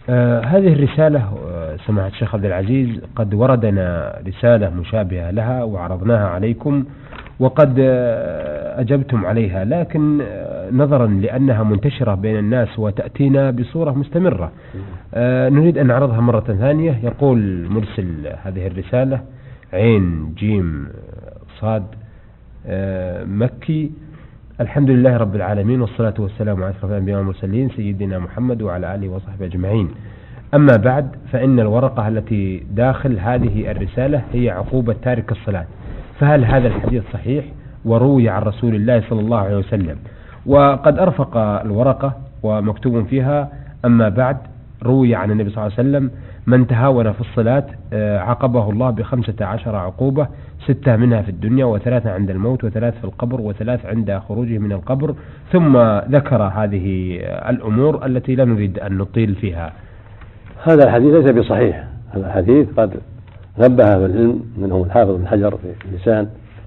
هذه الرسالة سماحة الشيخ عبد العزيز قد وردنا رسالة مشابهة لها وعرضناها عليكم وقد أجبتم عليها، لكن نظرا لأنها منتشرة بين الناس وتأتينا بصورة مستمرة نريد أن نعرضها مرة ثانية. يقول مرسل هذه الرسالة عين جيم صاد مكي: الحمد لله رب العالمين والصلاة والسلام على أشرف الأنبياء والمرسلين سيدنا محمد وعلى آله وصحبه أجمعين، أما بعد، فإن الورقة التي داخل هذه الرسالة هي عقوبة تارك الصلاة، فهل هذا الحديث صحيح وروي عن رسول الله صلى الله عليه وسلم؟ وقد أرفق الورقة ومكتوب فيها: أما بعد، روي عن النبي صلى الله عليه وسلم: من تهاون في الصلاة عاقبه الله ب15 عقوبة، 6 منها في الدنيا، و3 عند الموت، و3 في القبر، و3 عند خروجه من القبر. ثم ذكر هذه الأمور التي لا نريد أن نطيل فيها. هذا الحديث ليس بصحيح. هذا الحديث قد نبه في العلم، منهم الحافظ بن حجر في اللسان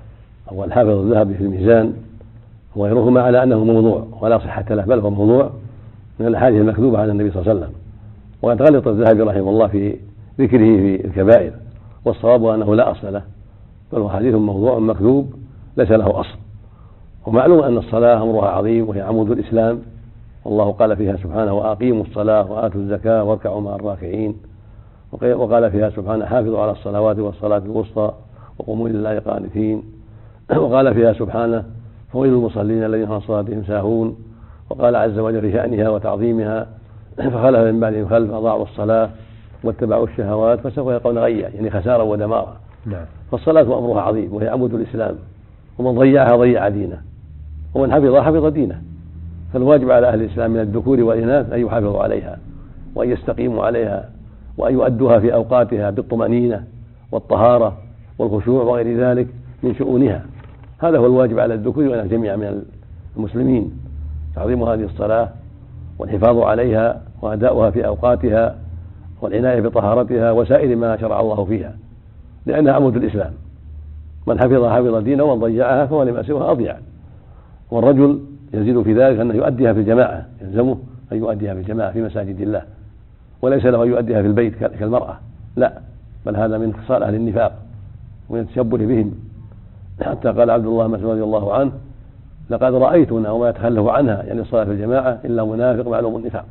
أو الحافظ الذهبي في الميزان وغيرهما، على أنه موضوع ولا صحة له، بل هو موضوع من الأحاديث المكذوبة عن النبي صلى الله عليه وسلم. وقد غلط الذهبي رحمه الله في ذكره في الكبائر، والصواب أنه لا أصل له، بل هو حديث موضوع مكذوب ليس له أصل. ومعلوم أن الصلاة أمرها عظيم وهي عمود الإسلام، والله قال فيها سبحانه: وأقيموا الصلاة وآتوا الزكاة واركعوا مع الراكعين. وقال فيها سبحانه: حافظوا على الصلوات والصلاة الوسطى وقوموا لله قانتين. وقال فيها سبحانه: فويل المصلين الذين هم عن صلاتهم ساهون. وقال عز وجل في شأنها وتعظيمها: فخلف من بعدهم خلف أضاعوا الصلاة واتبعوا الشهوات فسوف يلقون غيا، يعني خسارة ودمارا. فالصلاة أمرها عظيم وهي عمود الإسلام، ومن ضيعها ضيع دينه، ومن حفظها حفظ دينه. فالواجب على أهل الإسلام من الذكور والإناث أن يحافظوا عليها وأن يستقيموا عليها وأن يؤدوها في أوقاتها بالطمأنينة والطهارة والخشوع وغير ذلك من شؤونها. هذا هو الواجب على الذكور والإناث جميعا من المسلمين: تعظيم هذه الصلاة والحفاظ عليها وأداؤها في أوقاتها والعناية بطهارتها وسائر ما شرع الله فيها، لأنها عمود الإسلام. من حفظها حفظ دينه، ومن ضيعها فهو لما سواها أضيع. والرجل يزيد في ذلك أنه يؤديها في الجماعة، يلزمه أن يؤديها في الجماعة في مساجد الله، وليس له أن يؤديها في البيت كالمرأة، لا، بل هذا من خصال أهل النفاق ومن التشبه بهم. حتى قال عبد الله مسعود رضي الله عنه: لقد رأيتنا وما يتخلف عنها، يعني الصلاة في الجماعة، إلا منافق معلوم النفاق.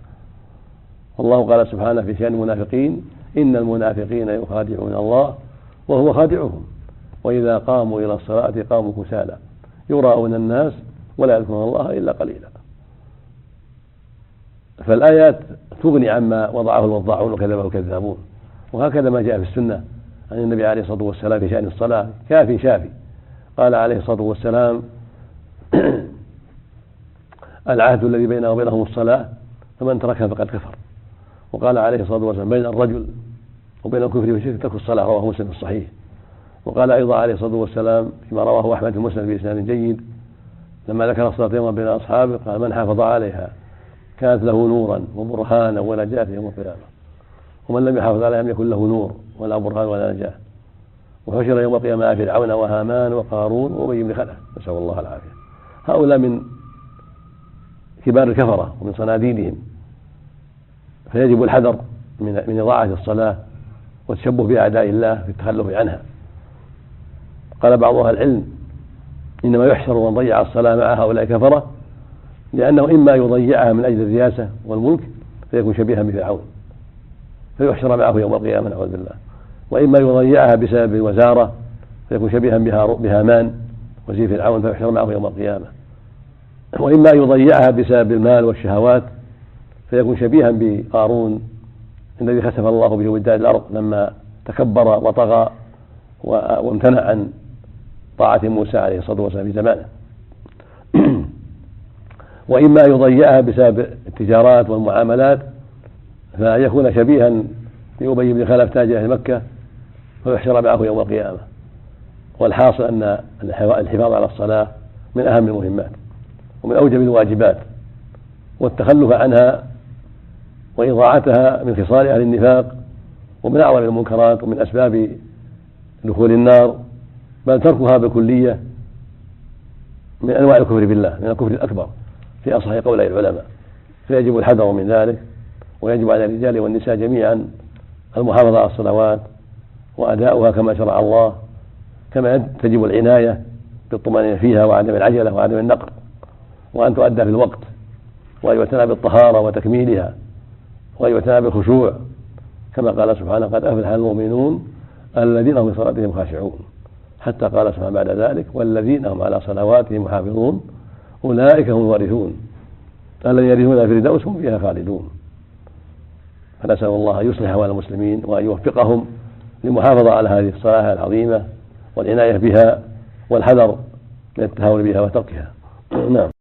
والله قال سبحانه في شأن المنافقين: إن المنافقين يخادعون الله وهو خادعهم وإذا قاموا إلى الصلاة قاموا كسالى يراءون الناس ولا يذكرون الله إلا قليلا. فالآيات تغني عما وضعه الوضاعون وكذبه الكذابون. وهكذا ما جاء في السنة عن النبي عليه الصلاة والسلام في شأن الصلاة كافي شافي. قال عليه الصلاة والسلام: العهد الذي بيننا وبينهم الصلاة، فمن تركها فقد كفر. وقال عليه الصلاة والسلام: بين الرجل وبين الكفر والشرك ترك الصلاة، رواه مسلم في الصحيح. وقال أيضا عليه الصلاة والسلام فيما رواه أحمد في المسند بإسناد جيد لما ذكر الصلاة يوما بين أصحابه: قال: من حافظ عليها كانت له نورا وبرهانا ونجاة يوم القيامة، ومن لم يحافظ عليها لم يكن له نور ولا برهان ولا نجاة. وحشر يوم القيامة فرعون وهامان وقارون وأبي بن خلف، نسأل الله العافية. هؤلاء من كبار الكفرة ومن صناديدهم، فيجب الحذر من إضاعة الصلاة والتشبه بأعداء الله في التخلف عنها. قال بعض أهل العلم: إنما يحشر من ضيع الصلاة مع هؤلاء كفرة، لأنه إما يضيعها من أجل الرياسة والملك فيكون شبيها بفرعون فيحشر معه يوم القيامة نعوذ بالله، وإما يضيعها بسبب الوزارة فيكون شبيها بهامان وزير فرعون فيحشر معه يوم القيامة، وإما يضيعها بسبب المال والشهوات فيكون شبيها بقارون الذي خسف الله به وداد الأرض لما تكبر وطغى وامتنع عن طاعة موسى عليه الصلاة والسلام في زمانه. وإما يضيعها بسبب التجارات والمعاملات فيكون شبيها بأبي بن خلف تاج أهل مكة فيحشر معه يوم القيامة. والحاصل أن الحفاظ على الصلاة من أهم المهمات ومن أوجب الواجبات، والتخلف عنها وإضاعتها من خصال أهل النفاق ومن أعظم المنكرات ومن أسباب دخول النار، بل تركها بالكلية من أنواع الكفر بالله، من الكفر الأكبر في أصح قولي العلماء. فيجب الحذر من ذلك ويجب على الرجال والنساء جميعا المحافظة على الصلوات وأداؤها كما شرع الله، كما تجب العناية بالطمأنينة فيها وعدم العجلة وعدم النقر، وأن تؤدى في الوقت، وأن يعتنى بالطهارة وتكميلها، وأن يعتنى بالخشوع، كما قال سبحانه: قد أفلح المؤمنون الذين هم في صلاتهم خاشعون، حتى قال سبحانه بعد ذلك: والذين هم على صلواتهم محافظون أولئك هم الوارثون الذين يرثون الفردوس هم فيها خالدون. فنسأل الله أن يصلح أحوال المسلمين وأن يوفقهم للمحافظة على هذه الصلاة العظيمة والعناية بها والحذر من التهاون بها وتركها. نعم.